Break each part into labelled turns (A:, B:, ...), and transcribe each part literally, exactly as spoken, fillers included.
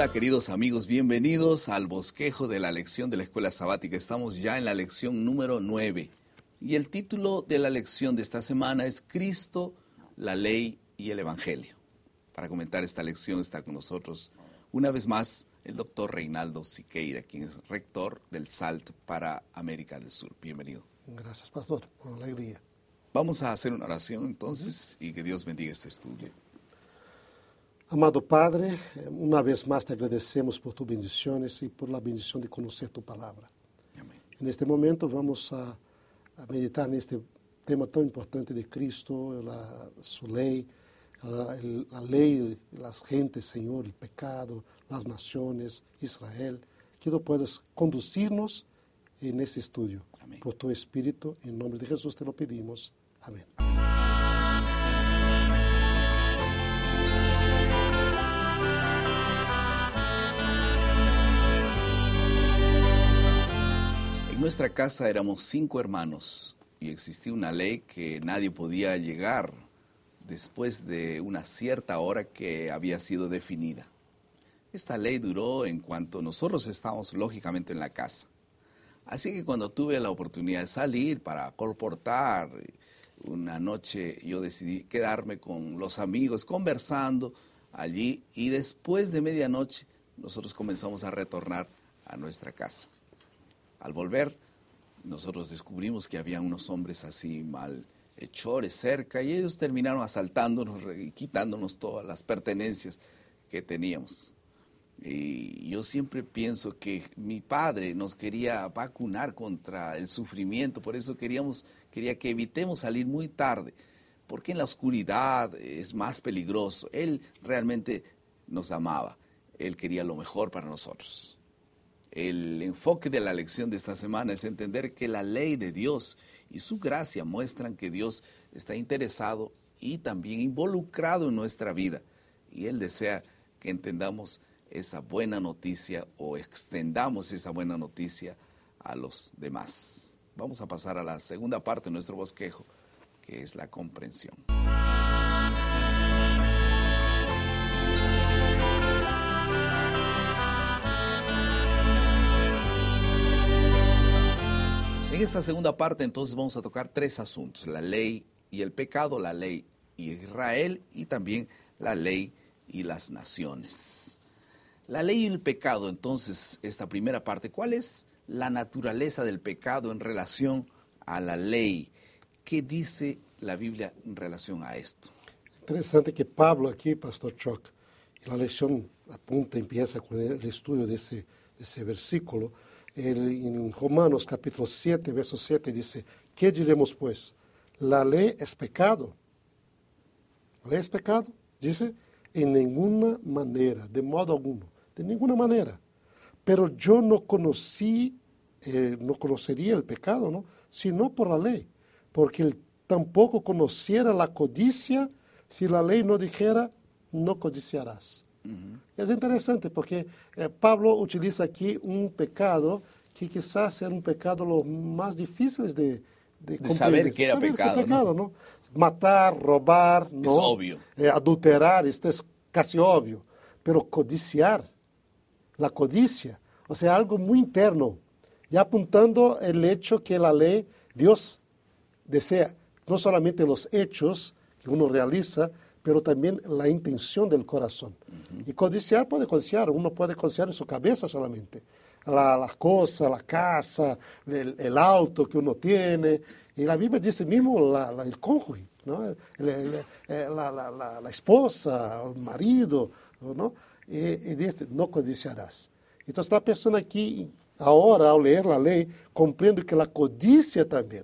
A: Hola queridos amigos, bienvenidos al bosquejo de la lección de la escuela sabática. Estamos ya en la lección número nueve y el título de la lección de esta semana es Cristo, la ley y el evangelio. Para comentar esta lección está con nosotros una vez más el doctor Reinaldo Siqueira, quien es rector del S A L T para América del Sur. Bienvenido.
B: Gracias, pastor, con alegría.
A: Vamos a hacer una oración entonces y que Dios bendiga este estudio.
B: Amado Padre, una vez más te agradecemos por tus bendiciones y por la bendición de conocer tu palabra.
A: Amén.
B: En este momento vamos a, a meditar en este tema tan importante de Cristo, la, su ley, la, el, la ley, las gentes, Señor, el pecado, las naciones, Israel. Que tú puedas conducirnos en este estudio.
A: Amén.
B: Por tu Espíritu, en nombre de Jesús te lo pedimos. Amén.
A: En nuestra casa éramos cinco hermanos y existía una ley que nadie podía llegar después de una cierta hora que había sido definida. Esta ley duró en cuanto nosotros estábamos lógicamente en la casa. Así que cuando tuve la oportunidad de salir para colportar, una noche yo decidí quedarme con los amigos conversando allí y después de medianoche nosotros comenzamos a retornar a nuestra casa. Al volver, nosotros descubrimos que había unos hombres así malhechores cerca y ellos terminaron asaltándonos y quitándonos todas las pertenencias que teníamos. Y yo siempre pienso que mi padre nos quería vacunar contra el sufrimiento, por eso queríamos, quería que evitemos salir muy tarde, porque en la oscuridad es más peligroso. Él realmente nos amaba, él quería lo mejor para nosotros. El enfoque de la lección de esta semana es entender que la ley de Dios y su gracia muestran que Dios está interesado y también involucrado en nuestra vida. Y Él desea que entendamos esa buena noticia o extendamos esa buena noticia a los demás. Vamos a pasar a la segunda parte de nuestro bosquejo, que es la comprensión. En esta segunda parte entonces vamos a tocar tres asuntos, la ley y el pecado, la ley y Israel y también la ley y las naciones. La ley y el pecado, entonces, esta primera parte, ¿cuál es la naturaleza del pecado en relación a la ley? ¿Qué dice la Biblia en relación a esto?
B: Interesante que Pablo aquí, pastor Chuck, la lección apunta, empieza con el estudio de ese, de ese versículo. El, en Romanos capítulo siete, verso siete dice, ¿qué diremos pues? ¿La ley es pecado? ¿La ley es pecado? Dice, en ninguna manera, de modo alguno, de ninguna manera. Pero yo no conocí, eh, no conocería el pecado, ¿no? Sino por la ley, porque él tampoco conociera la codicia si la ley no dijera, no codiciarás. Uh-huh. Es interesante porque eh, Pablo utiliza aquí un pecado que quizás sea un pecado lo más difícil de, de,
A: de saber que era
B: saber
A: pecado,
B: que pecado,
A: ¿no?
B: ¿no? Matar, robar, ¿no?
A: Es obvio.
B: Eh, adulterar, esto es casi obvio. Pero codiciar, la codicia, o sea, algo muy interno, y apuntando el hecho que la ley, Dios desea no solamente los hechos que uno realiza, pero también la intención del corazón. Uh-huh. Y codiciar puede codiciar, uno puede codiciar en su cabeza solamente. La, la cosa, la casa, el, el auto que uno tiene. Y la Biblia dice mismo la, la, el cónyuge, ¿no? el, el, el, la, la, la, la esposa, el marido, ¿no? Y, y dice, no codiciarás. Entonces la persona aquí, ahora al leer la ley, comprende que la codicia también,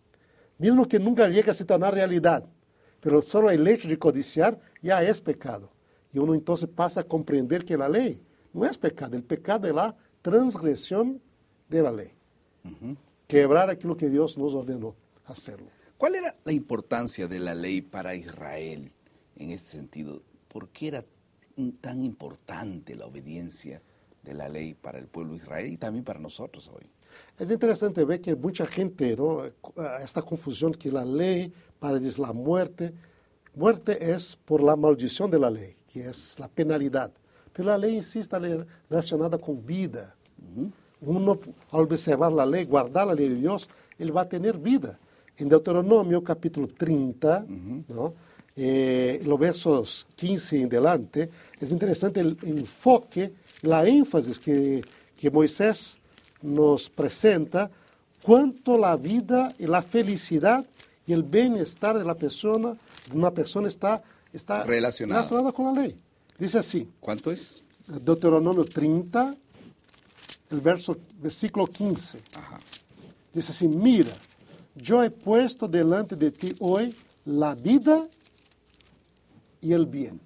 B: mismo que nunca llegue a se tornar realidad, pero solo el hecho de codiciar ya es pecado. Y uno entonces pasa a comprender que la ley no es pecado, el pecado es la transgresión de la ley. Uh-huh. Quebrar aquello que Dios nos ordenó hacerlo.
A: ¿Cuál era la importancia de la ley para Israel en este sentido? ¿Por qué era tan importante la obediencia de la ley para el pueblo de Israel y también para nosotros hoy?
B: Es interesante ver que mucha gente, ¿no? Esta confusión que la ley para decir la muerte, muerte es por la maldición de la ley, que es la penalidad. Pero la ley en sí está relacionada con vida. Uh-huh. Uno, al observar la ley, guardar la ley de Dios, él va a tener vida. En Deuteronomio capítulo treinta, uh-huh. ¿no? eh, los versos quince en adelante, es interesante el enfoque, la énfasis que, que Moisés nos presenta, cuánto la vida y la felicidad y el bienestar de la persona, de una persona está, está
A: relacionada.
B: relacionada con la ley. Dice así.
A: ¿Cuánto es?
B: Deuteronomio treinta, el verso, versículo quince.
A: Ajá.
B: Dice así, mira, yo he puesto delante de ti hoy la vida y el bien,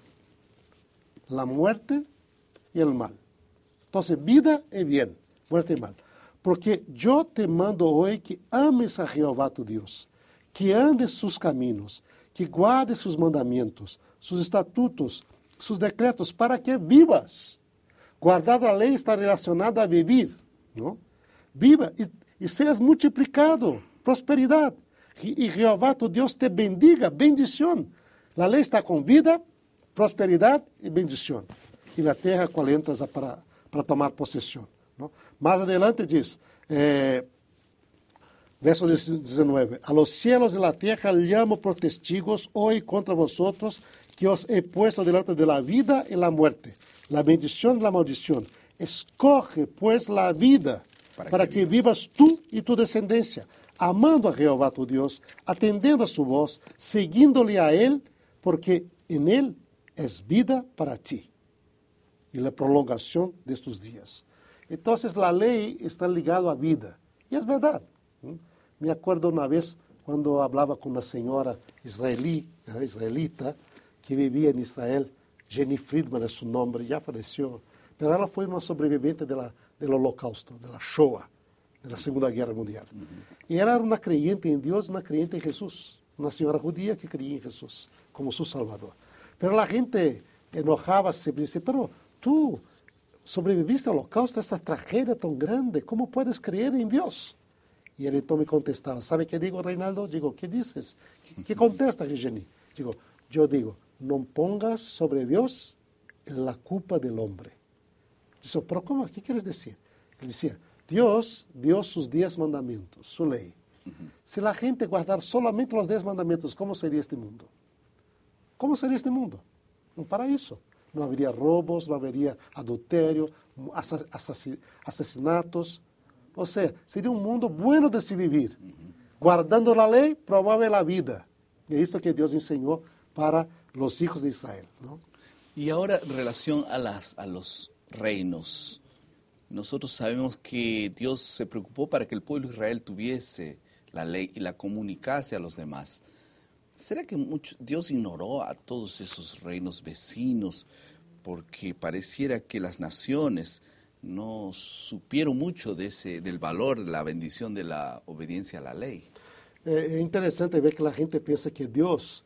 B: la muerte y el mal. Entonces, vida y bien, muerte y mal. Porque yo te mando hoy que ames a Jehová tu Dios, que andes sus caminos, que guardes sus mandamientos, sus estatutos, sus decretos, para que vivas. Guardar la ley está relacionado a vivir, ¿no? Viva y, y seas multiplicado, prosperidad. Y, y Jehová tu Dios te bendiga, bendición. La ley está con vida, prosperidad y bendición. Y la tierra cual entras para, para tomar posesión, ¿no? Más adelante dice, eh, verso diecinueve, a los cielos y la tierra llamo por testigos hoy contra vosotros, que os he puesto delante de la vida y la muerte, la bendición y la maldición. Escoge pues la vida para, para que, que vivas tú y tu descendencia, amando a Jehová tu Dios, atendiendo a su voz, siguiéndole a él, porque en él es vida para ti y la prolongación de estos días. Entonces la ley está ligada a vida. Y es verdad. ¿Sí? Me acuerdo una vez cuando hablaba con una señora israelí, ¿eh? israelita que vivía en Israel. Jenny Friedman es su nombre, ya falleció. Pero ella fue una sobreviviente de la, del holocausto, de la Shoah, de la Segunda Guerra Mundial. Uh-huh. Y ella era una creyente en Dios, una creyente en Jesús. Una señora judía que creía en Jesús como su Salvador. Pero la gente enojaba, se dice, pero tú sobreviviste al holocausto, esta tragedia tan grande, ¿cómo puedes creer en Dios? Y él entonces me contestaba, ¿sabe qué digo, Reinaldo? Digo, ¿qué dices? ¿Qué, qué contesta, Jenny? Digo, yo digo, no pongas sobre Dios la culpa del hombre. Dice, pero ¿cómo? ¿Qué quieres decir? Él decía, Dios dio sus diez mandamientos, su ley. Uh-huh. Si la gente guardara solamente los diez mandamientos, ¿cómo sería este mundo? ¿Cómo sería este mundo? Un paraíso. No habría robos, no habría adulterio, asesinatos. O sea, sería un mundo bueno de se vivir. Uh-huh. Guardando la ley, promueve la vida. Y es eso que Dios enseñó para los hijos de Israel, ¿no?
A: Y ahora, en relación a, las, a los reinos, nosotros sabemos que Dios se preocupó para que el pueblo de Israel tuviese la ley y la comunicase a los demás. ¿Será que mucho, Dios ignoró a todos esos reinos vecinos porque pareciera que las naciones no supieron mucho de ese, del valor, de la bendición de la obediencia a la ley?
B: Eh, es interesante ver que la gente piensa que Dios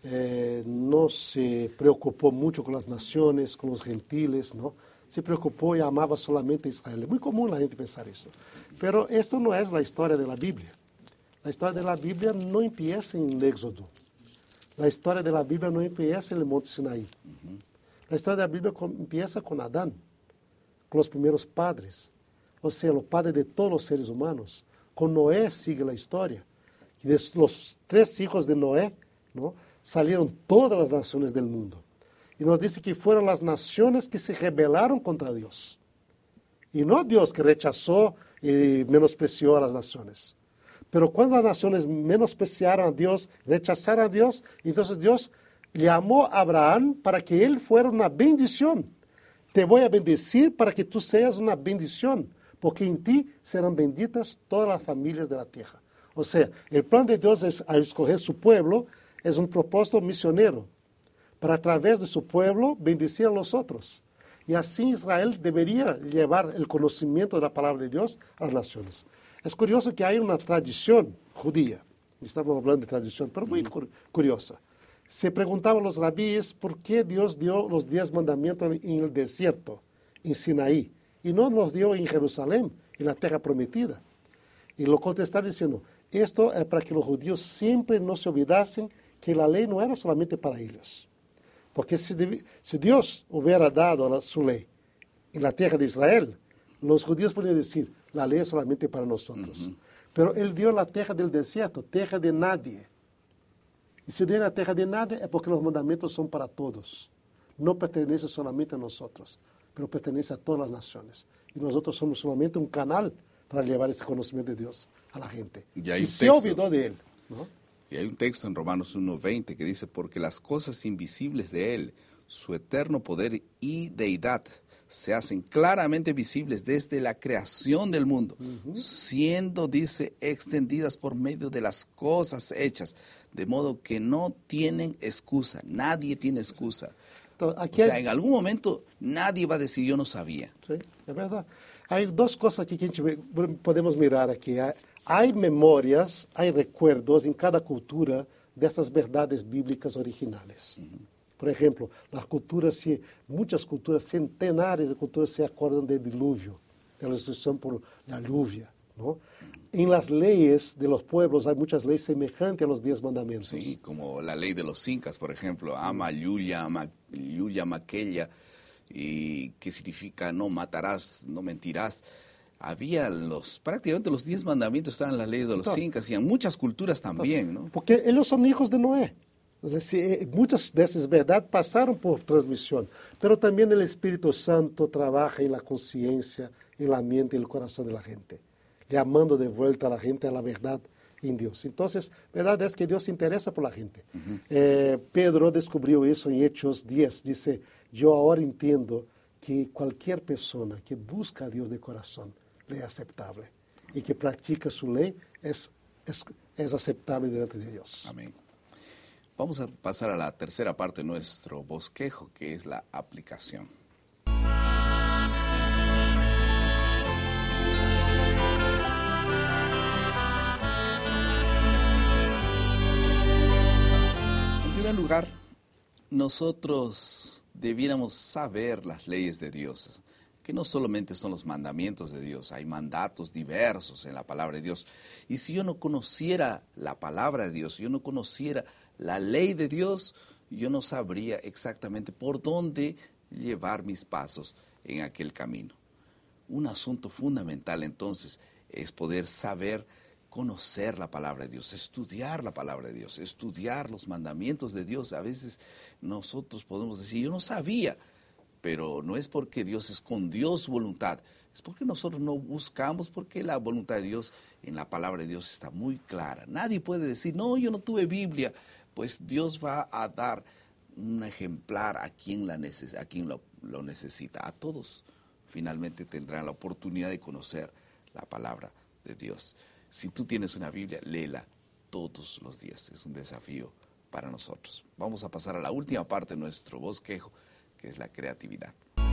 B: eh, no se preocupó mucho con las naciones, con los gentiles, ¿no? Se preocupó y amaba solamente a Israel. Es muy común la gente pensar eso. Pero esto no es la historia de la Biblia. La historia de la Biblia no empieza en el Éxodo. La historia de la Biblia no empieza en el Monte Sinaí. Uh-huh. La historia de la Biblia empieza con Adán, con los primeros padres. O sea, los padres de todos los seres humanos. Con Noé sigue la historia. De los tres hijos de Noé, ¿no?, salieron todas las naciones del mundo. Y nos dice que fueron las naciones que se rebelaron contra Dios. Y no Dios que rechazó y menospreció a las naciones. Pero cuando las naciones menospreciaron a Dios, rechazaron a Dios, entonces Dios llamó a Abraham para que él fuera una bendición. Te voy a bendecir para que tú seas una bendición, porque en ti serán benditas todas las familias de la tierra. O sea, el plan de Dios es, al escoger su pueblo, es un propósito misionero, para a través de su pueblo bendecir a los otros. Y así Israel debería llevar el conocimiento de la palabra de Dios a las naciones. Es curioso que hay una tradición judía, estamos hablando de tradición, pero muy uh-huh. curiosa. Se preguntaban los rabíes por qué Dios dio los diez mandamientos en el desierto, en Sinaí, y no los dio en Jerusalén, en la tierra prometida. Y lo contestaron diciendo, esto es para que los judíos siempre no se olvidasen que la ley no era solamente para ellos. Porque si, si Dios hubiera dado la, su ley en la tierra de Israel, los judíos podrían decir, la ley es solamente para nosotros. Uh-huh. Pero Él dio la tierra del desierto, tierra de nadie. Y si dio la tierra de nadie es porque los mandamientos son para todos. No pertenece solamente a nosotros, pero pertenece a todas las naciones. Y nosotros somos solamente un canal para llevar ese conocimiento de Dios a la gente.
A: Y, hay
B: y
A: un
B: se
A: texto,
B: olvidó de Él, ¿no?
A: Y hay un texto en Romanos uno veinte que dice, porque las cosas invisibles de Él, su eterno poder y deidad, se hacen claramente visibles desde la creación del mundo, uh-huh. siendo, dice, extendidas por medio de las cosas hechas, de modo que no tienen excusa, nadie tiene excusa. Entonces, aquí o sea, hay... en algún momento nadie va a decir, yo no sabía.
B: Sí, es verdad. Hay dos cosas aquí que podemos mirar aquí. Hay, hay memorias, hay recuerdos en cada cultura de esas verdades bíblicas originales. Uh-huh. Por ejemplo, las culturas, muchas culturas, centenares de culturas se acuerdan del diluvio, de la destrucción por la lluvia, ¿no? En las leyes de los pueblos hay muchas leyes semejantes a los diez mandamientos.
A: Sí, como la ley de los incas, por ejemplo, ama, yuya, ama, yuya, maquella, y que significa no matarás, no mentirás. Había los, prácticamente los diez mandamientos estaban en las leyes de los Entonces, incas y en muchas culturas también, ¿no?
B: Porque ellos son hijos de Noé. Muchas de esas verdades pasaron por transmisión, pero también el Espíritu Santo trabaja en la conciencia, en la mente y el corazón de la gente, llamando de vuelta a la gente a la verdad en Dios. Entonces, verdad es que Dios se interesa por la gente. Uh-huh. eh, Pedro descubrió eso en Hechos diez, dice, yo ahora entiendo que cualquier persona que busca a Dios de corazón le es aceptable y que practica su ley es, es, es aceptable delante de Dios.
A: Amén. Vamos a pasar a la tercera parte de nuestro bosquejo, que es la aplicación. En primer lugar, nosotros debiéramos saber las leyes de Dios, que no solamente son los mandamientos de Dios, hay mandatos diversos en la palabra de Dios. Y si yo no conociera la palabra de Dios, yo no conociera la ley de Dios, yo no sabría exactamente por dónde llevar mis pasos en aquel camino. Un asunto fundamental entonces es poder saber, conocer la palabra de Dios, estudiar la palabra de Dios, estudiar los mandamientos de Dios. A veces nosotros podemos decir, yo no sabía, pero no es porque Dios escondió su voluntad, es porque nosotros no buscamos, porque la voluntad de Dios en la palabra de Dios está muy clara. Nadie puede decir, no, yo no tuve Biblia. Pues Dios va a dar un ejemplar a quien, la neces- a quien lo, lo necesita. A todos finalmente tendrán la oportunidad de conocer la palabra de Dios. Si tú tienes una Biblia, léela todos los días. Es un desafío para nosotros. Vamos a pasar a la última parte de nuestro bosquejo, que es la creatividad.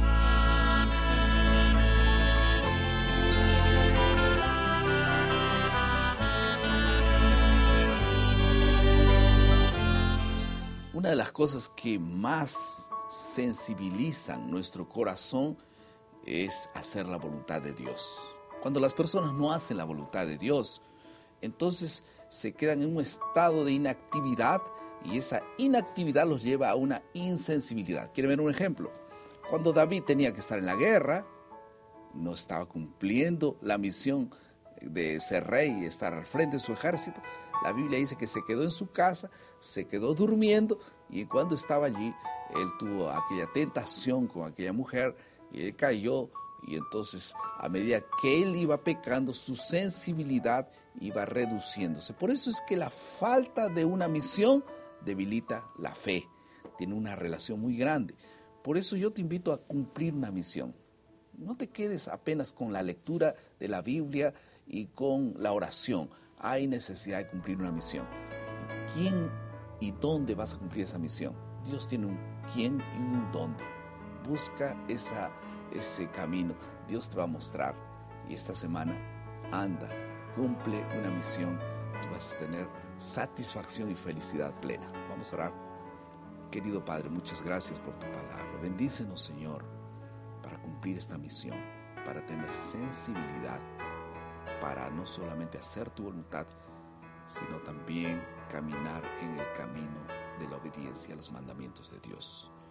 A: Una de las cosas que más sensibilizan nuestro corazón es hacer la voluntad de Dios. Cuando las personas no hacen la voluntad de Dios, entonces se quedan en un estado de inactividad y esa inactividad los lleva a una insensibilidad. ¿Quieren ver un ejemplo? Cuando David tenía que estar en la guerra, no estaba cumpliendo la misión de ser rey y estar al frente de su ejército. La Biblia dice que se quedó en su casa, se quedó durmiendo y cuando estaba allí, él tuvo aquella tentación con aquella mujer y él cayó y entonces a medida que él iba pecando, su sensibilidad iba reduciéndose. Por eso es que la falta de una misión debilita la fe, tiene una relación muy grande. Por eso yo te invito a cumplir una misión. No te quedes apenas con la lectura de la Biblia y con la oración. Hay necesidad de cumplir una misión. ¿Quién y dónde vas a cumplir esa misión? Dios tiene un quién y un dónde. Busca esa, ese camino. Dios te va a mostrar. Y esta semana, anda, cumple una misión. Tú vas a tener satisfacción y felicidad plena. Vamos a orar. Querido Padre, muchas gracias por tu palabra. Bendícenos, Señor, para cumplir esta misión, para tener sensibilidad, para no solamente hacer tu voluntad, sino también caminar en el camino de la obediencia a los mandamientos de Dios.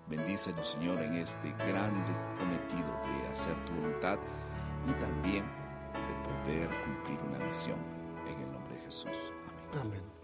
A: Bendícenos, Señor, en este grande cometido de hacer tu voluntad y también de poder cumplir una misión. En el nombre de Jesús. Amén.
B: Amén.